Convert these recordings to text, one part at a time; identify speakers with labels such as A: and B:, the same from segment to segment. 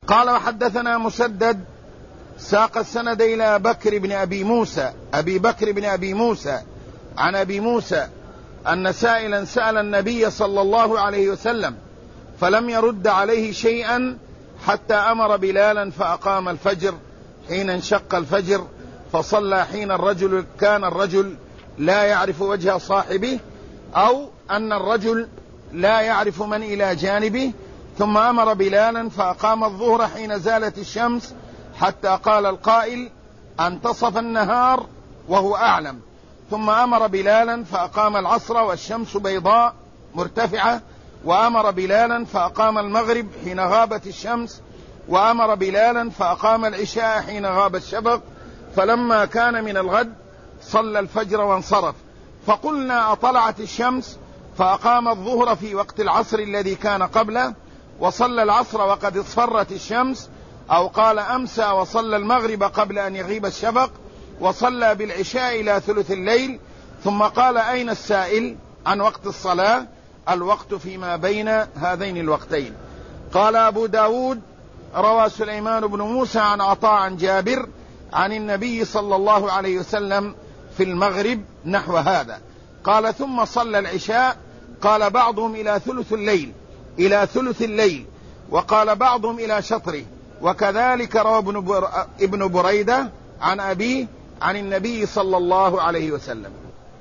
A: قال وحدثنا مسدد ساق السند إلى أبي بكر بن أبي موسى عن أبي موسى أن سائلا سأل النبي صلى الله عليه وسلم فلم يرد عليه شيئا حتى أمر بلالا فأقام الفجر حين انشق الفجر فصلى حين كان الرجل لا يعرف وجه صاحبه أو أن الرجل لا يعرف من إلى جانبه، ثم أمر بلالا فأقام الظهر حين زالت الشمس حتى قال القائل انتصف النهار وهو أعلم، ثم أمر بلالا فأقام العصر والشمس بيضاء مرتفعة، وأمر بلالا فأقام المغرب حين غابت الشمس، وأمر بلالا فأقام العشاء حين غاب الشفق، فلما كان من الغد صلى الفجر وانصرف. فقلنا أطلعت الشمس؟ فأقام الظهر في وقت العصر الذي كان قبله، وصلى العصر وقد اصفرت الشمس، أو قال أمسى وصلى المغرب قبل أن يغيب الشفق، وصلى بالعشاء إلى ثلث الليل، ثم قال أين السائل عن وقت الصلاة؟ الوقت فيما بين هذين الوقتين. قال أبو داود روى سليمان بن موسى عن عطاء عن جابر عن النبي صلى الله عليه وسلم في المغرب نحو هذا. قال ثم صلى العشاء، قال بعضهم إلى ثلث الليل وقال بعضهم إلى شطره، وكذلك روى ابن بريدة عن أبيه عن النبي صلى الله عليه وسلم.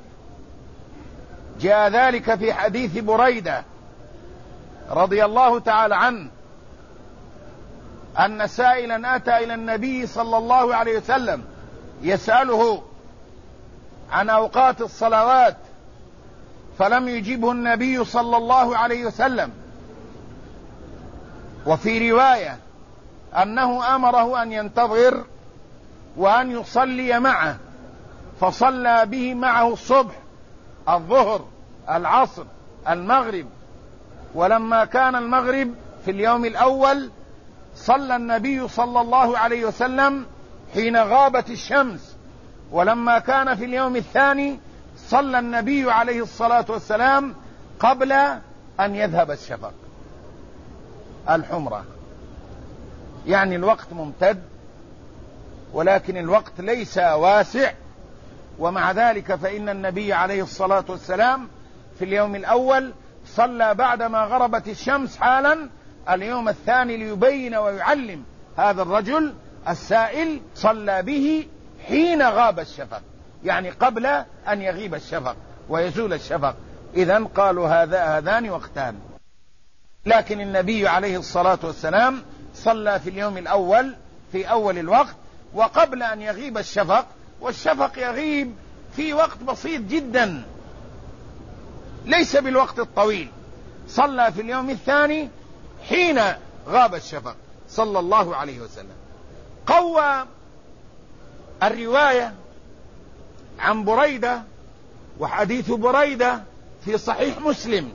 A: جاء ذلك في حديث بريدة رضي الله تعالى عنه أن سائلا أتى إلى النبي صلى الله عليه وسلم يسأله عن أوقات الصلوات، فلم يجبه النبي صلى الله عليه وسلم، وفي رواية أنه أمره أن ينتظر وأن يصلي معه، فصلى به معه الصبح الظهر العصر المغرب. ولما كان المغرب في اليوم الأول صلى النبي صلى الله عليه وسلم حين غابت الشمس، ولما كان في اليوم الثاني صلى النبي عليه الصلاة والسلام قبل أن يذهب الشفق الحمرة. يعني الوقت ممتد، ولكن الوقت ليس واسع، ومع ذلك فإن النبي عليه الصلاة والسلام في اليوم الأول صلى بعدما غربت الشمس حالا، اليوم الثاني ليبين ويعلم هذا الرجل السائل صلى به حين غاب الشفق، يعني قبل أن يغيب الشفق ويزول الشفق. إذن قالوا هذان وقتان. لكن النبي عليه الصلاة والسلام صلى في اليوم الأول في أول الوقت وقبل أن يغيب الشفق، والشفق يغيب في وقت بسيط جدا ليس بالوقت الطويل. صلى في اليوم الثاني حين غاب الشفق صلى الله عليه وسلم. قوى الرواية عن بريدة، وحديث بريدة في صحيح مسلم.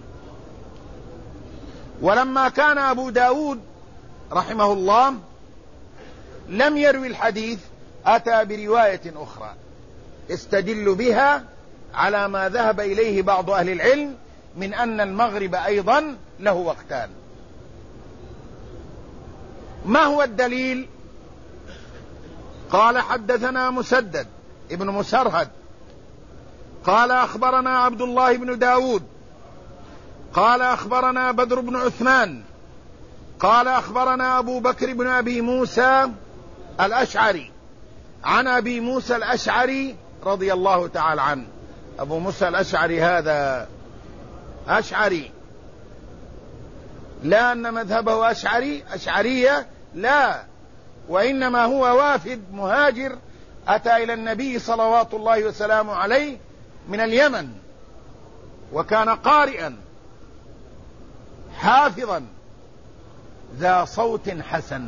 A: ولما كان أبو داود رحمه الله لم يروي الحديث، أتى برواية أخرى استدل بها على ما ذهب إليه بعض أهل العلم من أن المغرب أيضا له وقتان. ما هو الدليل؟ قال حدثنا مسدد ابن مسرهد قال أخبرنا عبد الله بن داود قال أخبرنا بدر بن عثمان قال أخبرنا أبو بكر بن أبي موسى الأشعري عن أبي موسى الأشعري رضي الله تعالى عنه. أبو موسى الأشعري هذا أشعري، لا أن مذهبه أشعرية، لا، وإنما هو وافد مهاجر أتى إلى النبي صلوات الله وسلامه عليه من اليمن، وكان قارئا حافظا ذا صوت حسن.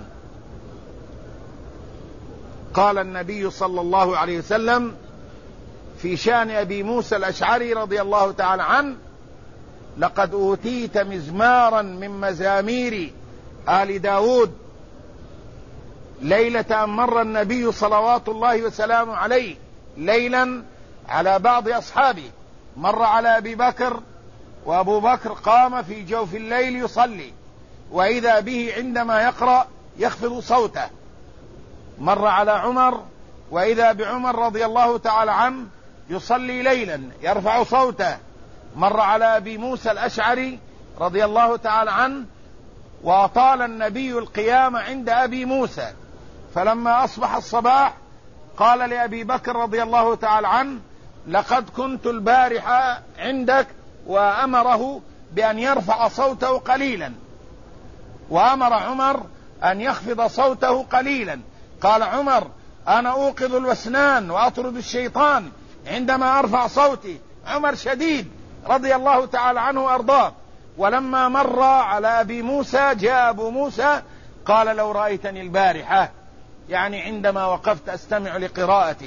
A: قال النبي صلى الله عليه وسلم في شأن أبي موسى الأشعري رضي الله تعالى عنه: لقد أوتيت مزمارا من مزامير آل داود ليلة أن مر النبي صلوات الله وسلامه عليه ليلا على بعض أصحابه، مر على أبي بكر، وأبو بكر قام في جوف الليل يصلي، وإذا به عندما يقرأ يخفض صوته. مر على عمر وإذا بعمر رضي الله تعالى عنه يصلي ليلا يرفع صوته. مر على أبي موسى الأشعري رضي الله تعالى عنه وأطال النبي القيام عند أبي موسى، فلما أصبح الصباح قال لأبي بكر رضي الله تعالى عنه: لقد كنت البارحة عندك، وأمره بأن يرفع صوته قليلا، وأمر عمر أن يخفض صوته قليلا. قال عمر: أنا أوقظ الوسنان وأطرد الشيطان عندما أرفع صوتي. عمر شديد رضي الله تعالى عنه وأرضاه. ولما مر على أبي موسى جاء أبو موسى قال: لو رأيتني البارحة، يعني عندما وقفت أستمع لقراءتك.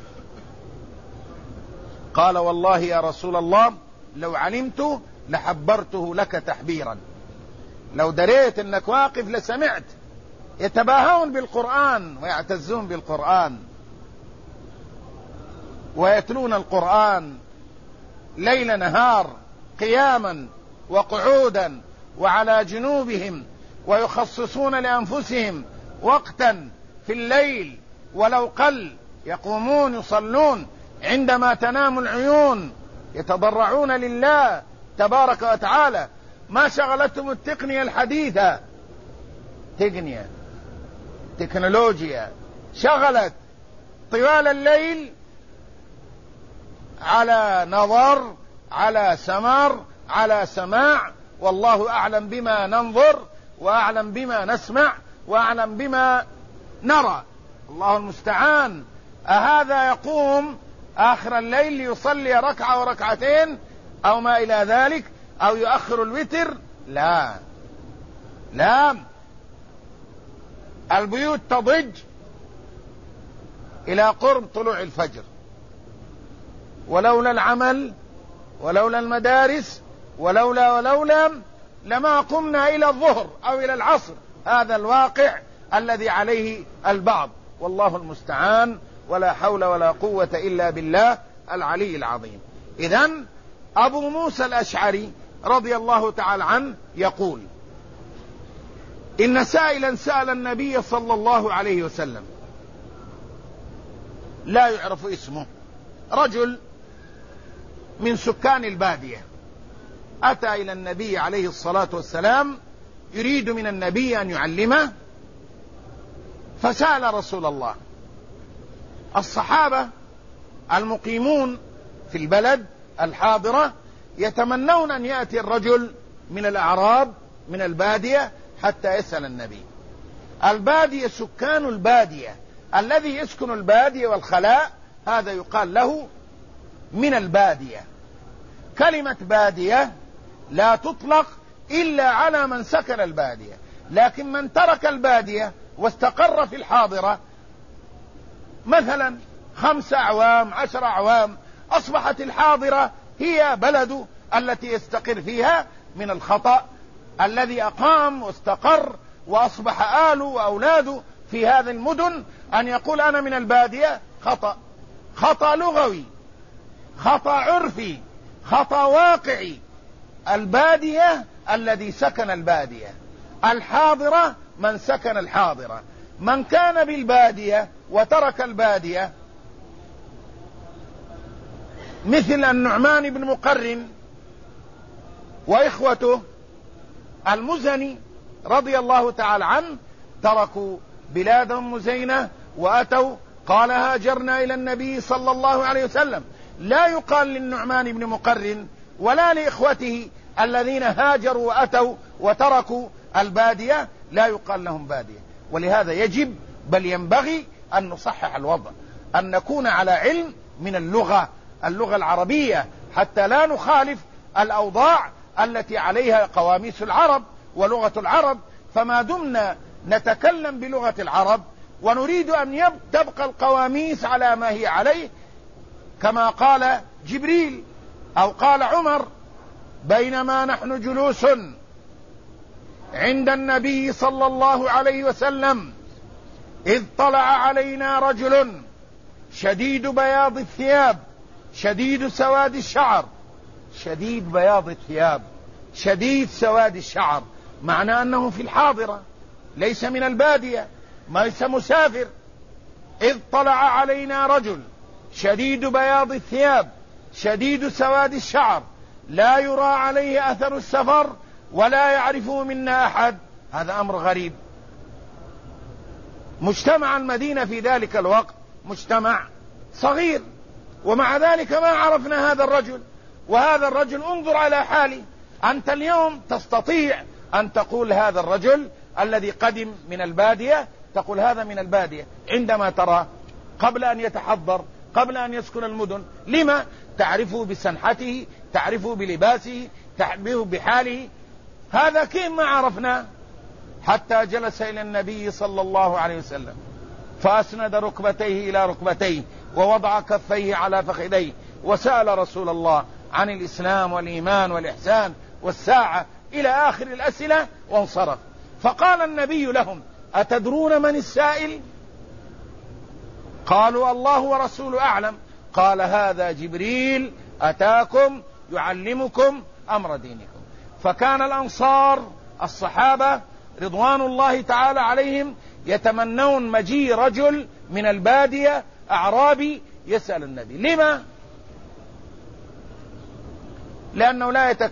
A: قال: والله يا رسول الله لو علمت لحبرته لك تحبيرا، لو دريت أنك واقف لسمعت. يتباهون بالقرآن ويعتزون بالقرآن ويتلون القرآن ليل نهار قياما وقعودا وعلى جنوبهم، ويخصصون لأنفسهم وقتا في الليل ولو قل، يقومون يصلون عندما تنام العيون، يتضرعون لله تبارك وتعالى. ما شغلتهم التقنية الحديثة، تكنولوجيا شغلت طوال الليل على نظر، على سمار، على سماع. والله أعلم بما ننظر، وأعلم بما نسمع، وأعلم بما نرى. الله المستعان. أهذا يقوم آخر الليل ليصلي ركعة وركعتين أو ما إلى ذلك، أو يؤخر الوتر؟ لا، البيوت تضج إلى قرب طلوع الفجر، ولولا العمل ولولا المدارس ولولا لما قمنا إلى الظهر أو إلى العصر. هذا الواقع الذي عليه البعض، والله المستعان، ولا حول ولا قوة إلا بالله العلي العظيم. إذن أبو موسى الأشعري رضي الله تعالى عنه يقول: إن سائلا سأل النبي صلى الله عليه وسلم، لا يعرف اسمه، رجل من سكان البادية، أتى إلى النبي عليه الصلاة والسلام يريد من النبي أن يعلمه، فسأل رسول الله. الصحابة المقيمون في البلد الحاضرة يتمنون أن يأتي الرجل من الأعراب من البادية حتى يسأل النبي. البادية سكان البادية، الذي يسكن البادية والخلاء هذا يقال له من البادية. كلمة بادية لا تطلق إلا على من سكن البادية، لكن من ترك البادية واستقر في الحاضرة مثلا 5 أعوام 10 أعوام، أصبحت الحاضرة هي بلد التي يستقر فيها، من الخطأ الذي أقام واستقر وأصبح آله وأولاده في هذه المدن أن يقول أنا من البادية. خطأ لغوي، خطأ عرفي، خطأ واقعي. البادية الذي سكن البادية، الحاضرة من سكن الحاضرة. من كان بالبادية وترك البادية مثل النعمان بن مقرن وإخوته المزني رضي الله تعالى عنه، تركوا بلادهم مزينة وأتوا، قال: هاجرنا إلى النبي صلى الله عليه وسلم. لا يقال للنعمان بن مقرن ولا لإخوته الذين هاجروا وأتوا وتركوا البادية، لا يقال لهم بادية. ولهذا يجب بل ينبغي أن نصحح الوضع، أن نكون على علم من اللغة العربية، حتى لا نخالف الأوضاع التي عليها قواميس العرب ولغة العرب. فما دمنا نتكلم بلغة العرب ونريد أن تبقى القواميس على ما هي عليه، كما قال جبريل أو قال عمر: بينما نحن جلوس عند النبي صلى الله عليه وسلم إذ طلع علينا رجل شديد بياض الثياب شديد سواد الشعر. شديد بياض الثياب شديد سواد الشعر، معنى أنه في الحاضرة، ليس من البادية، ليس مسافر. إذ طلع علينا رجل شديد بياض الثياب شديد سواد الشعر لا يرى عليه أثر السفر ولا يعرفه منا أحد. هذا أمر غريب. مجتمع المدينة في ذلك الوقت مجتمع صغير، ومع ذلك ما عرفنا هذا الرجل. وهذا الرجل انظر على حاله. أنت اليوم تستطيع أن تقول هذا الرجل الذي قدم من البادية، تقول هذا من البادية عندما ترى قبل أن يتحضر، قبل أن يسكن المدن. لما؟ تعرفه بسنحته، تعرفه بلباسه، تعرفه بحاله. هذا كيف ما عرفنا؟ حتى جلس إلى النبي صلى الله عليه وسلم فأسند ركبتيه إلى ركبتيه ووضع كفيه على فخذيه وسأل رسول الله عن الإسلام والإيمان والإحسان والساعة إلى آخر الأسئلة وانصرف. فقال النبي لهم: أتدرون من السائل؟ قالوا: الله ورسوله أعلم. قال: هذا جبريل أتاكم يعلمكم أمر دينكم. فكان الأنصار الصحابة رضوان الله تعالى عليهم يتمنون مجيء رجل من البادية أعرابي يسأل النبي. لما؟ لأنه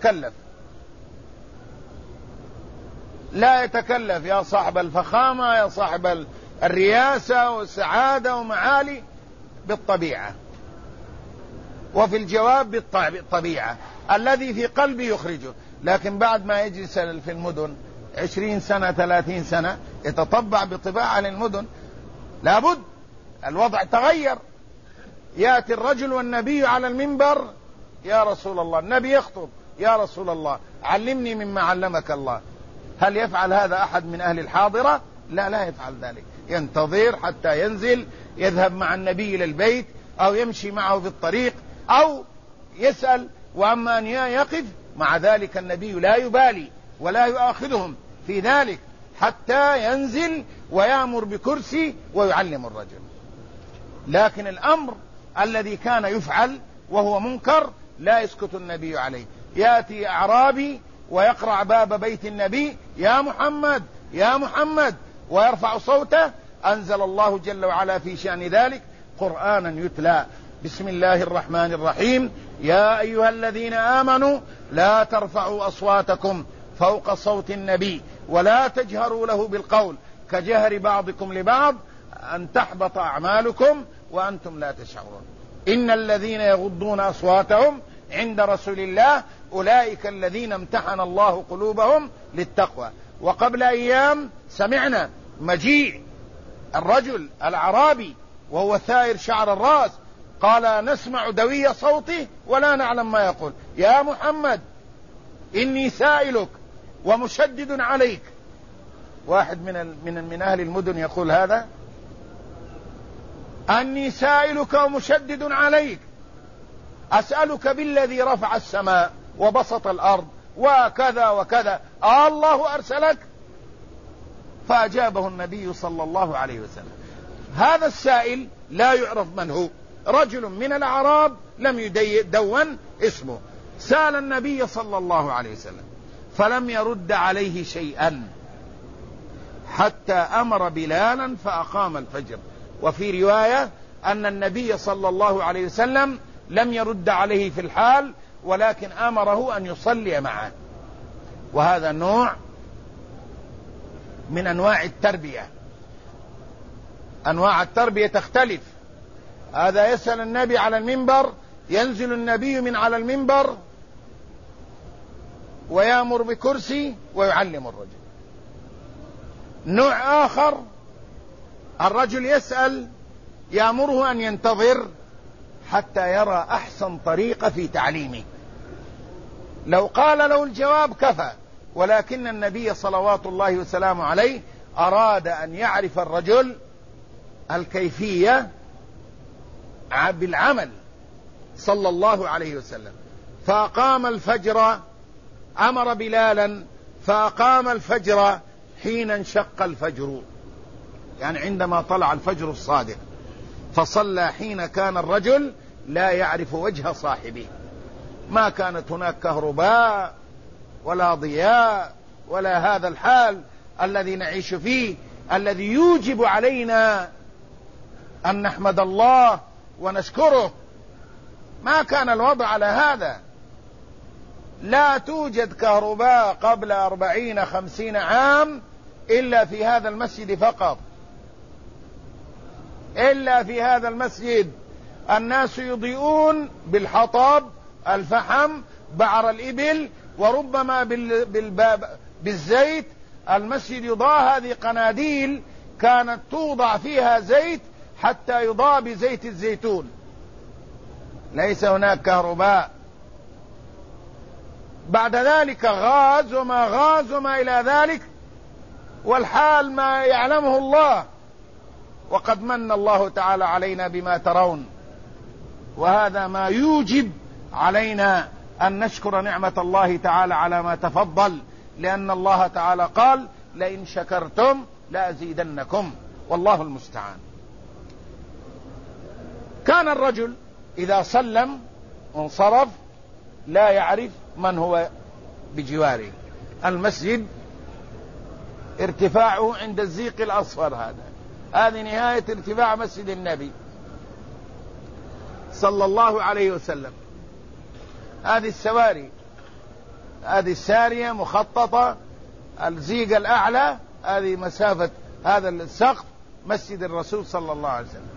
A: لا يتكلف يا صاحب الفخامة، يا صاحب الرياسة والسعادة ومعالي، بالطبيعة. وفي الجواب بالطبيعة الذي في قلبه يخرجه. لكن بعد ما يجلس في المدن 20 سنة 30 سنة يتطبع بطباع أهل المدن. لابد الوضع تغير. يأتي الرجل والنبي على المنبر: يا رسول الله. النبي يخطب: يا رسول الله علمني مما علمك الله. هل يفعل هذا أحد من أهل الحاضرة؟ لا يفعل ذلك. ينتظر حتى ينزل، يذهب مع النبي إلى البيت أو يمشي معه في الطريق أو يسأل. وأما أن يقف مع ذلك النبي لا يبالي ولا يؤاخذهم في ذلك حتى ينزل ويأمر بكرسي ويعلم الرجل. لكن الأمر الذي كان يفعل وهو منكر لا يسكت النبي عليه. يأتي أعرابي ويقرع باب بيت النبي: يا محمد يا محمد، ويرفع صوته. أنزل الله جل وعلا في شأن ذلك قرآنا يتلى: بسم الله الرحمن الرحيم، يا أيها الذين آمنوا لا ترفعوا أصواتكم فوق صوت النبي ولا تجهروا له بالقول كجهر بعضكم لبعض أن تحبط أعمالكم وأنتم لا تشعرون. إن الذين يغضون أصواتهم عند رسول الله أولئك الذين امتحن الله قلوبهم للتقوى. وقبل أيام سمعنا مجيء الرجل الأعرابي وهو ثائر شعر الرأس، قال: نسمع دوي صوته ولا نعلم ما يقول. يا محمد إني سائلك ومشدد عليك. واحد من أهل المدن يقول هذا: أني سائلك ومشدد عليك، أسألك بالذي رفع السماء وبسط الأرض وكذا وكذا، الله أرسلك؟ فأجابه النبي صلى الله عليه وسلم. هذا السائل لا يعرف من هو، رجل من الأعراب لم يدون اسمه. سأل النبي صلى الله عليه وسلم فلم يرد عليه شيئا حتى أمر بلالا فأقام الفجر. وفي رواية أن النبي صلى الله عليه وسلم لم يرد عليه في الحال، ولكن أمره أن يصلي معه. وهذا نوع من أنواع التربية. أنواع التربية تختلف. هذا يسأل النبي على المنبر، ينزل النبي من على المنبر ويأمر بكرسي ويعلم الرجل. نوع آخر الرجل يسأل يأمره أن ينتظر حتى يرى أحسن طريقة في تعليمه. لو قال له الجواب كفى، ولكن النبي صلوات الله وسلامه عليه أراد أن يعرف الرجل الكيفية بالعمل صلى الله عليه وسلم. فأقام الفجر، أمر بلالا فأقام الفجر حين انشق الفجر، يعني عندما طلع الفجر الصادق، فصلى حين كان الرجل لا يعرف وجه صاحبه. ما كانت هناك كهرباء ولا ضياء ولا هذا الحال الذي نعيش فيه، الذي يوجب علينا أن نحمد الله ونشكره. ما كان الوضع على هذا. لا توجد كهرباء قبل 40-50 عام إلا في هذا المسجد فقط، إلا في هذا المسجد. الناس يضيئون بالحطب، الفحم، بعر الإبل، وربما بالزيت. المسجد يضاء، هذه قناديل كانت توضع فيها زيت حتى يضاء بزيت الزيتون. ليس هناك كهرباء. بعد ذلك غاز وما إلى ذلك، والحال ما يعلمه الله. وقد من الله تعالى علينا بما ترون، وهذا ما يوجب علينا أن نشكر نعمة الله تعالى على ما تفضل، لأن الله تعالى قال: لئن شكرتم لأزيدنكم، والله المستعان. كان الرجل إذا سلم وانصرف لا يعرف من هو بجواره. المسجد ارتفاعه عند الزيق الأصفر، هذه نهاية ارتفاع مسجد النبي صلى الله عليه وسلم. هذه السواري، هذه السارية مخططة، الزيق الأعلى هذه مسافة هذا السقف مسجد الرسول صلى الله عليه وسلم.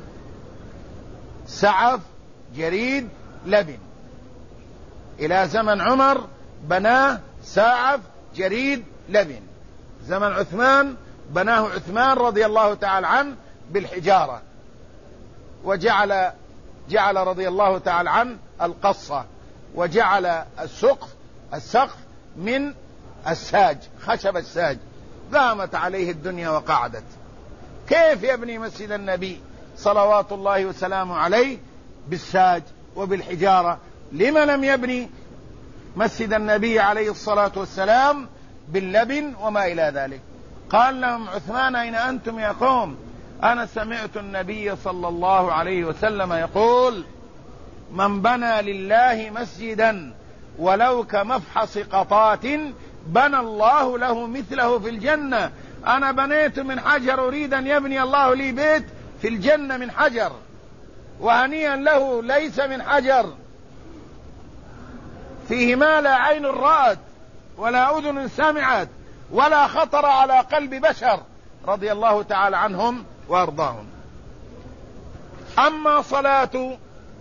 A: سعف، جريد، لبن. إلى زمن عمر بناه سعف، جريد، لبن. زمن عثمان بناه عثمان رضي الله تعالى عنه بالحجارة، وجعل رضي الله تعالى عنه القصة، وجعل السقف من الساج، خشب الساج. قامت عليه الدنيا وقعدت. كيف يبني مسجد النبي صلوات الله وسلامه عليه بالساج وبالحجارة؟ لما لم يبني مسجد النبي عليه الصلاة والسلام باللبن وما إلى ذلك؟ قال لهم عثمان: أين أنتم يا قوم؟ أنا سمعت النبي صلى الله عليه وسلم يقول: من بنى لله مسجدا ولو كمفحص قطات بنى الله له مثله في الجنة. أنا بنيت من حجر، أريد أن يبني الله لي بيت في الجنة من حجر، وهنيئا له ليس من حجر، فيه ما لا عين رأت ولا أذن سمعت ولا خطر على قلب بشر، رضي الله تعالى عنهم وأرضاهم. أما صلاة،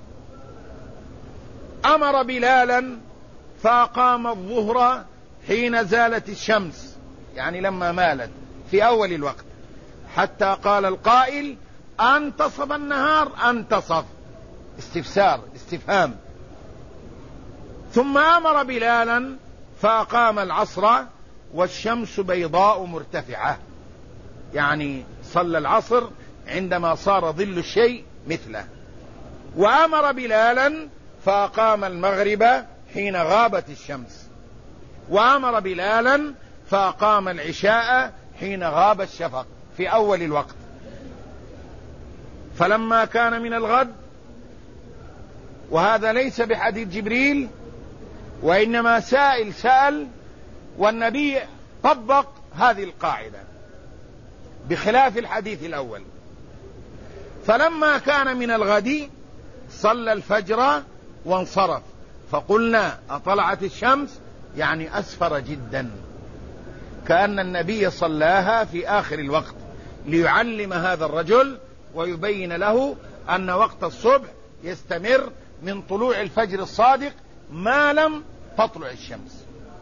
A: أمر بلالا فأقام الظهر حين زالت الشمس، يعني لما مالت في أول الوقت، حتى قال القائل: أنتصف النهار؟ أنتصف استفسار، استفهام. ثم أمر بلالا فأقام العصر والشمس بيضاء مرتفعة، يعني صلى العصر عندما صار ظل الشيء مثله. وأمر بلالا فأقام المغرب حين غابت الشمس. وأمر بلالا فأقام العشاء حين غاب الشفق في أول الوقت. فلما كان من الغد، وهذا ليس بحديث جبريل وإنما سائل سأل، والنبي طبق هذه القاعدة بخلاف الحديث الأول. فلما كان من الغد صلى الفجر وانصرف، فقلنا: أطلعت الشمس؟ يعني أسفر جدا، كأن النبي صلاها في آخر الوقت ليعلم هذا الرجل ويبين له أن وقت الصبح يستمر من طلوع الفجر الصادق ما لم تطلع الشمس.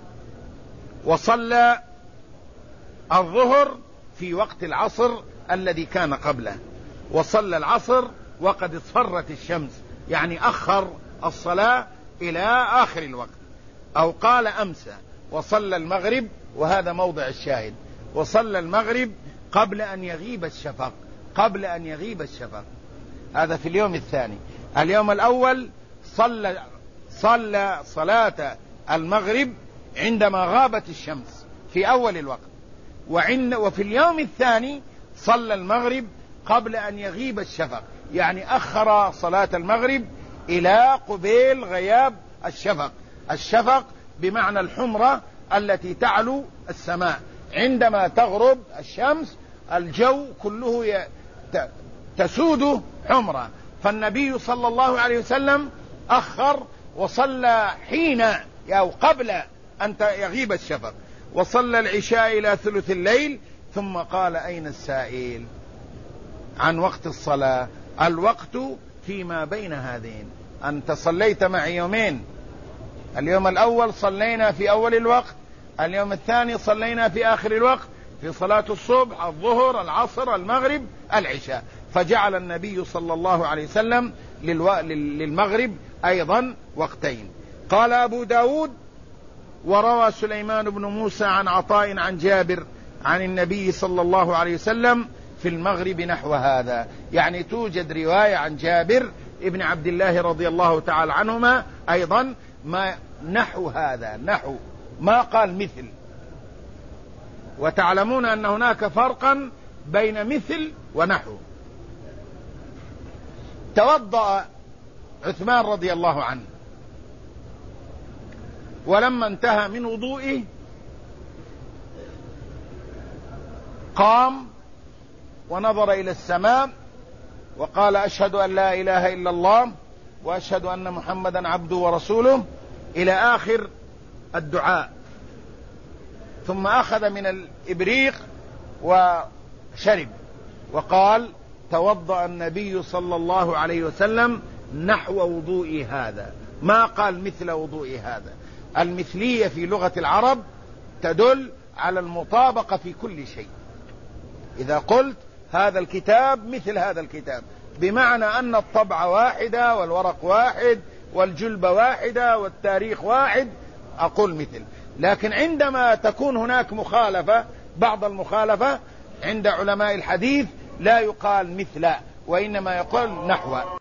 A: وصلى الظهر في وقت العصر الذي كان قبله، وصلى العصر وقد اصفرت الشمس، يعني أخر الصلاة إلى آخر الوقت، أو قال أمسى. وصلى المغرب، وهذا موضع الشاهد، وصلى المغرب قبل أن يغيب الشفق، قبل أن يغيب الشفق. هذا في اليوم الثاني. اليوم الأول صلى صلاة المغرب عندما غابت الشمس في أول الوقت، وفي اليوم الثاني صلى المغرب قبل أن يغيب الشفق، يعني أخر صلاة المغرب إلى قبيل غياب الشفق. الشفق بمعنى الحمرة التي تعلو السماء، عندما تغرب الشمس الجو كله تسود حمرة، فالنبي صلى الله عليه وسلم أخر وصلى حين أو قبل أن يغيب الشفق، وصلى العشاء إلى ثلث الليل، ثم قال: أين السائل عن وقت الصلاة؟ الوقت فيما بين هذين. أنت صليت معي يومين، اليوم الأول صلينا في أول الوقت، اليوم الثاني صلينا في آخر الوقت، في صلاة الصبح، الظهر، العصر، المغرب، العشاء، فجعل النبي صلى الله عليه وسلم للمغرب أيضا وقتين. قال أبو داود: وروى سليمان بن موسى عن عطاء عن جابر عن النبي صلى الله عليه وسلم في المغرب نحو هذا. يعني توجد رواية عن جابر ابن عبد الله رضي الله تعالى عنهما أيضا ما نحو هذا، نحو ما قال مثل. وتعلمون أن هناك فرقا بين مثل ونحو. توضأ عثمان رضي الله عنه، ولما انتهى من وضوئه قام ونظر إلى السماء وقال: أشهد أن لا إله إلا الله وأشهد أن محمدا عبده ورسوله، إلى آخر الدعاء. ثم أخذ من الإبريق وشرب، وقال: توضأ النبي صلى الله عليه وسلم نحو وضوء هذا، ما قال مثل وضوء هذا. المثلية في لغة العرب تدل على المطابقة في كل شيء. إذا قلت هذا الكتاب مثل هذا الكتاب، بمعنى أن الطبع واحدة والورق واحد والجلبة واحدة والتاريخ واحد، أقول مثل. لكن عندما تكون هناك مخالفة، بعض المخالفة عند علماء الحديث لا يقال مثل، وإنما يقال نحو.